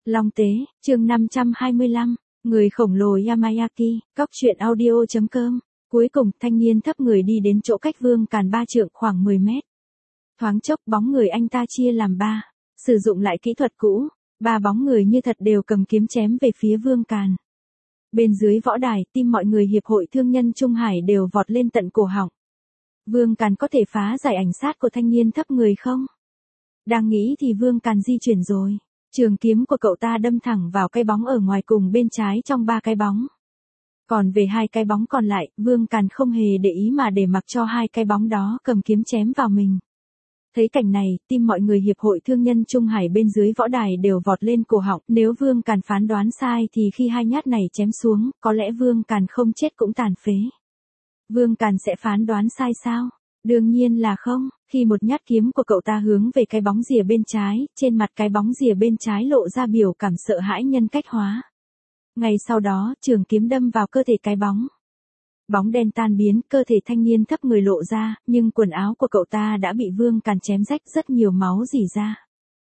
Long Tế, chương 525, người khổng lồ Yamayaki, Cóc truyện audio.com. Cuối cùng, thanh niên thấp người đi đến chỗ cách Vương Càn 3 trượng khoảng 10 mét. Thoáng chốc bóng người anh ta chia làm 3, sử dụng lại kỹ thuật cũ, 3 bóng người như thật đều cầm kiếm chém về phía Vương Càn. Bên dưới võ đài, tim mọi người hiệp hội thương nhân Trung Hải đều vọt lên tận cổ họng. Vương Càn có thể phá giải ảnh sát của thanh niên thấp người không? Đang nghĩ thì Vương Càn di chuyển rồi. Trường kiếm của cậu ta đâm thẳng vào cái bóng ở ngoài cùng bên trái trong 3 cái bóng. Còn về 2 cái bóng còn lại, Vương Càn không hề để ý mà để mặc cho 2 cái bóng đó cầm kiếm chém vào mình. Thấy cảnh này, tim mọi người hiệp hội thương nhân Trung Hải bên dưới võ đài đều vọt lên cổ họng. Nếu Vương Càn phán đoán sai thì khi 2 nhát này chém xuống, có lẽ Vương Càn không chết cũng tàn phế. Vương Càn sẽ phán đoán sai sao? Đương nhiên là không, khi một nhát kiếm của cậu ta hướng về cái bóng rìa bên trái, trên mặt cái bóng rìa bên trái lộ ra biểu cảm sợ hãi nhân cách hóa. Ngay sau đó, trường kiếm đâm vào cơ thể cái bóng. Bóng đen tan biến, cơ thể thanh niên thấp người lộ ra, nhưng quần áo của cậu ta đã bị Vương Càn chém rách rất nhiều máu rỉ ra.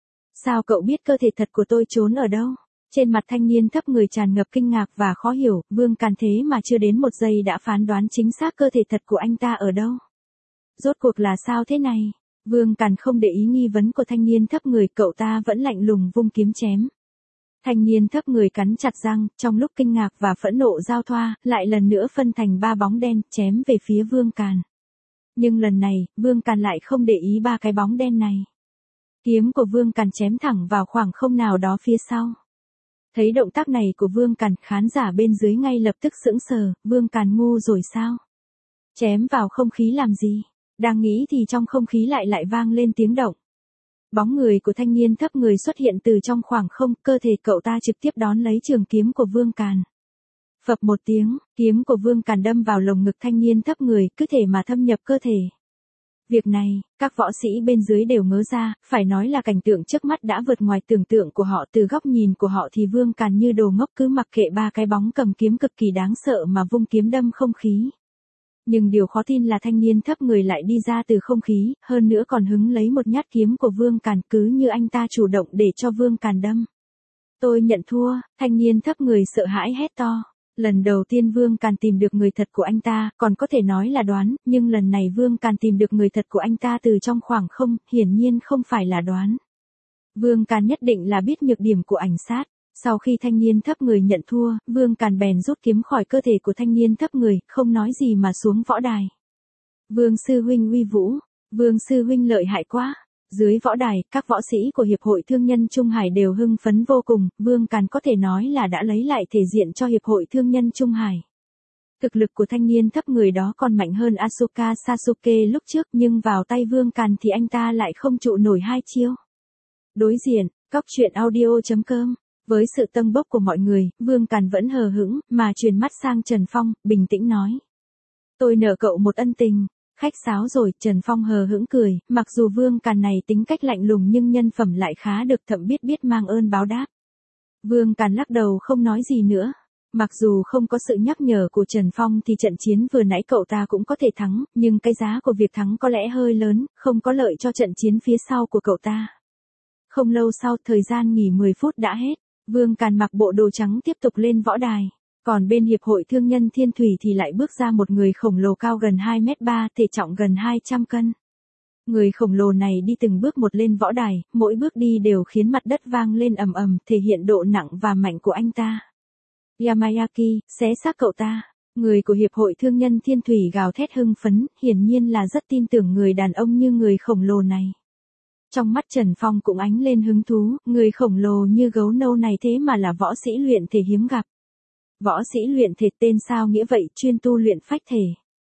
Sao cậu biết cơ thể thật của tôi trốn ở đâu? Trên mặt thanh niên thấp người tràn ngập kinh ngạc và khó hiểu, Vương Càn thế mà chưa đến 1 giây đã phán đoán chính xác cơ thể thật của anh ta ở đâu. Rốt cuộc là sao thế này? Vương Càn không để ý nghi vấn của thanh niên thấp người, cậu ta vẫn lạnh lùng vung kiếm chém. Thanh niên thấp người cắn chặt răng, trong lúc kinh ngạc và phẫn nộ giao thoa, lại lần nữa phân thành 3 bóng đen, chém về phía Vương Càn. Nhưng lần này, Vương Càn lại không để ý 3 cái bóng đen này. Kiếm của Vương Càn chém thẳng vào khoảng không nào đó phía sau. Thấy động tác này của Vương Càn, khán giả bên dưới ngay lập tức sững sờ, Vương Càn ngu rồi sao? Chém vào không khí làm gì? Đang nghĩ thì trong không khí lại vang lên tiếng động. Bóng người của thanh niên thấp người xuất hiện từ trong khoảng không, cơ thể cậu ta trực tiếp đón lấy trường kiếm của Vương Càn. Phập một tiếng, kiếm của Vương Càn đâm vào lồng ngực thanh niên thấp người, cứ thể mà thâm nhập cơ thể. Việc này, các võ sĩ bên dưới đều ngớ ra, phải nói là cảnh tượng trước mắt đã vượt ngoài tưởng tượng của họ. Từ góc nhìn của họ thì Vương Càn như đồ ngốc cứ mặc kệ 3 cái bóng cầm kiếm cực kỳ đáng sợ mà vung kiếm đâm không khí. Nhưng điều khó tin là thanh niên thấp người lại đi ra từ không khí, hơn nữa còn hứng lấy một nhát kiếm của Vương Càn, cứ như anh ta chủ động để cho Vương Càn đâm. Tôi nhận thua, thanh niên thấp người sợ hãi hét to. Lần đầu tiên Vương Càn tìm được người thật của anh ta, còn có thể nói là đoán, nhưng lần này Vương Càn tìm được người thật của anh ta từ trong khoảng không, hiển nhiên không phải là đoán. Vương Càn nhất định là biết nhược điểm của ảnh sát. Sau khi thanh niên thấp người nhận thua, Vương Càn bèn rút kiếm khỏi cơ thể của thanh niên thấp người, không nói gì mà xuống võ đài. Vương sư huynh uy vũ, Vương sư huynh lợi hại quá. Dưới võ đài, các võ sĩ của Hiệp hội Thương nhân Trung Hải đều hưng phấn vô cùng, Vương Càn có thể nói là đã lấy lại thể diện cho Hiệp hội Thương nhân Trung Hải. Thực lực của thanh niên thấp người đó còn mạnh hơn Asuka Sasuke lúc trước, nhưng vào tay Vương Càn thì anh ta lại không trụ nổi 2 chiêu. Đối diện, Cóc truyện audio.com. Với sự tâng bốc của mọi người, Vương Càn vẫn hờ hững, mà chuyển mắt sang Trần Phong, bình tĩnh nói. Tôi nợ cậu một ân tình. Khách sáo rồi, Trần Phong hờ hững cười, mặc dù Vương Càn này tính cách lạnh lùng nhưng nhân phẩm lại khá được, thậm biết mang ơn báo đáp. Vương Càn lắc đầu không nói gì nữa. Mặc dù không có sự nhắc nhở của Trần Phong thì trận chiến vừa nãy cậu ta cũng có thể thắng, nhưng cái giá của việc thắng có lẽ hơi lớn, không có lợi cho trận chiến phía sau của cậu ta. Không lâu sau, thời gian nghỉ 10 phút đã hết. Vương Càn mặc bộ đồ trắng tiếp tục lên võ đài. Còn bên Hiệp hội Thương nhân Thiên Thủy thì lại bước ra một người khổng lồ cao gần 2m3, thể trọng gần 200 cân. Người khổng lồ này đi từng bước một lên võ đài, mỗi bước đi đều khiến mặt đất vang lên ầm ầm, thể hiện độ nặng và mạnh của anh ta. Yamayaki, xé xác cậu ta. Người của Hiệp hội Thương nhân Thiên Thủy gào thét hưng phấn, hiển nhiên là rất tin tưởng người đàn ông như người khổng lồ này. Trong mắt Trần Phong cũng ánh lên hứng thú, người khổng lồ như gấu nâu này thế mà là võ sĩ luyện thể hiếm gặp. Võ sĩ luyện thể tên sao nghĩa vậy, chuyên tu luyện phách thể.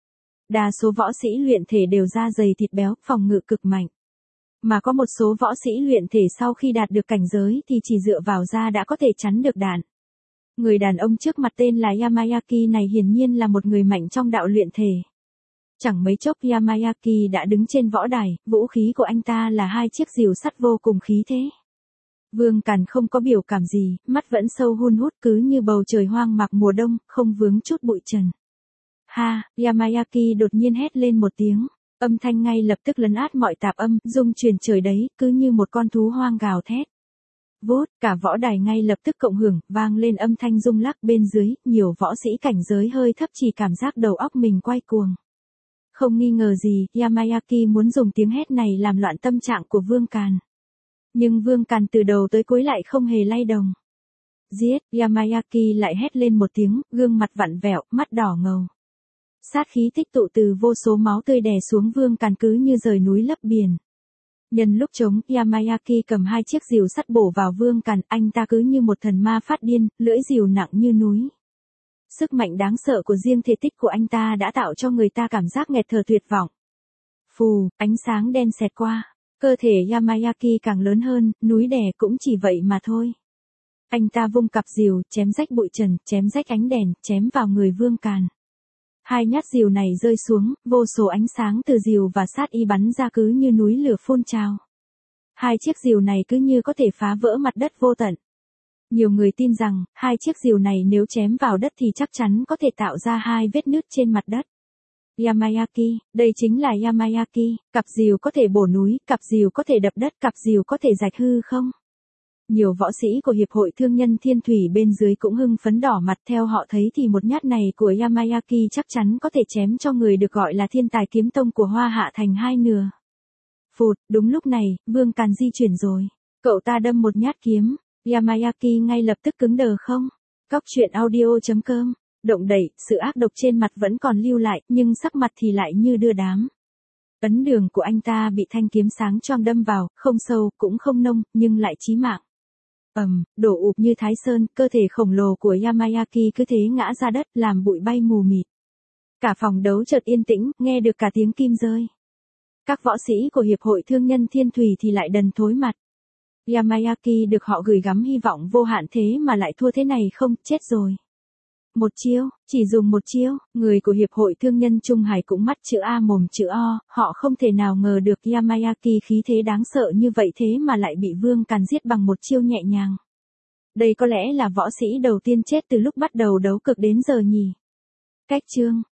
Đa số võ sĩ luyện thể đều da dày thịt béo, phòng ngự cực mạnh. Mà có một số võ sĩ luyện thể sau khi đạt được cảnh giới thì chỉ dựa vào da đã có thể chắn được đạn. Người đàn ông trước mặt tên là Yamayaki này hiển nhiên là một người mạnh trong đạo luyện thể. Chẳng mấy chốc Yamayaki đã đứng trên võ đài, vũ khí của anh ta là 2 chiếc rìu sắt vô cùng khí thế. Vương Càn không có biểu cảm gì, mắt vẫn sâu hun hút cứ như bầu trời hoang mạc mùa đông, không vướng chút bụi trần. Ha, Yamayaki đột nhiên hét lên một tiếng, âm thanh ngay lập tức lấn át mọi tạp âm, rung truyền trời đấy, cứ như một con thú hoang gào thét. Vút, cả võ đài ngay lập tức cộng hưởng, vang lên âm thanh rung lắc bên dưới, nhiều võ sĩ cảnh giới hơi thấp chỉ cảm giác đầu óc mình quay cuồng. Không nghi ngờ gì, Yamayaki muốn dùng tiếng hét này làm loạn tâm trạng của Vương Càn. Nhưng Vương Càn từ đầu tới cuối lại không hề lay động. Giết, Yamayaki lại hét lên một tiếng, gương mặt vặn vẹo, mắt đỏ ngầu. Sát khí tích tụ từ vô số máu tươi đè xuống Vương Càn cứ như rời núi lấp biển. Nhân lúc trống, Yamayaki cầm 2 chiếc rìu sắt bổ vào Vương Càn, anh ta cứ như một thần ma phát điên, lưỡi rìu nặng như núi. Sức mạnh đáng sợ của riêng thể tích của anh ta đã tạo cho người ta cảm giác nghẹt thở tuyệt vọng. Phù, ánh sáng đen xẹt qua, cơ thể Yamayaki càng lớn hơn, núi đè cũng chỉ vậy mà thôi. Anh ta vung cặp rìu, chém rách bụi trần, chém rách ánh đèn, chém vào người Vương Càn. 2 nhát rìu này rơi xuống, vô số ánh sáng từ rìu và sát y bắn ra cứ như núi lửa phun trào. 2 chiếc rìu này cứ như có thể phá vỡ mặt đất vô tận. Nhiều người tin rằng, 2 chiếc rìu này nếu chém vào đất thì chắc chắn có thể tạo ra 2 vết nứt trên mặt đất. Yamayaki, đây chính là Yamayaki, cặp rìu có thể bổ núi, cặp rìu có thể đập đất, cặp rìu có thể rạch hư không? Nhiều võ sĩ của Hiệp hội Thương nhân Thiên Thủy bên dưới cũng hưng phấn đỏ mặt, theo họ thấy thì một nhát này của Yamayaki chắc chắn có thể chém cho người được gọi là thiên tài kiếm tông của Hoa Hạ thành 2 nửa. Phụt, đúng lúc này, Vương Càn di chuyển rồi. Cậu ta đâm một nhát kiếm, Yamayaki ngay lập tức cứng đờ không? Cóc truyện audio.com, động đậy, sự ác độc trên mặt vẫn còn lưu lại, nhưng sắc mặt thì lại như đưa đám. Ấn đường của anh ta bị thanh kiếm sáng choang đâm vào, không sâu, cũng không nông, nhưng lại chí mạng. Đổ ụp như Thái Sơn, cơ thể khổng lồ của Yamayaki cứ thế ngã ra đất, làm bụi bay mù mịt. Cả phòng đấu chợt yên tĩnh, nghe được cả tiếng kim rơi. Các võ sĩ của Hiệp hội Thương nhân Thiên Thủy thì lại đần thối mặt. Yamayaki được họ gửi gắm hy vọng vô hạn thế mà lại thua thế này không, chết rồi. Một chiêu, chỉ dùng một chiêu, người của Hiệp hội Thương nhân Trung Hải cũng mắt chữ A mồm chữ O, họ không thể nào ngờ được Yamayaki khí thế đáng sợ như vậy thế mà lại bị Vương Càn giết bằng một chiêu nhẹ nhàng. Đây có lẽ là võ sĩ đầu tiên chết từ lúc bắt đầu đấu cực đến giờ nhỉ. Cách chương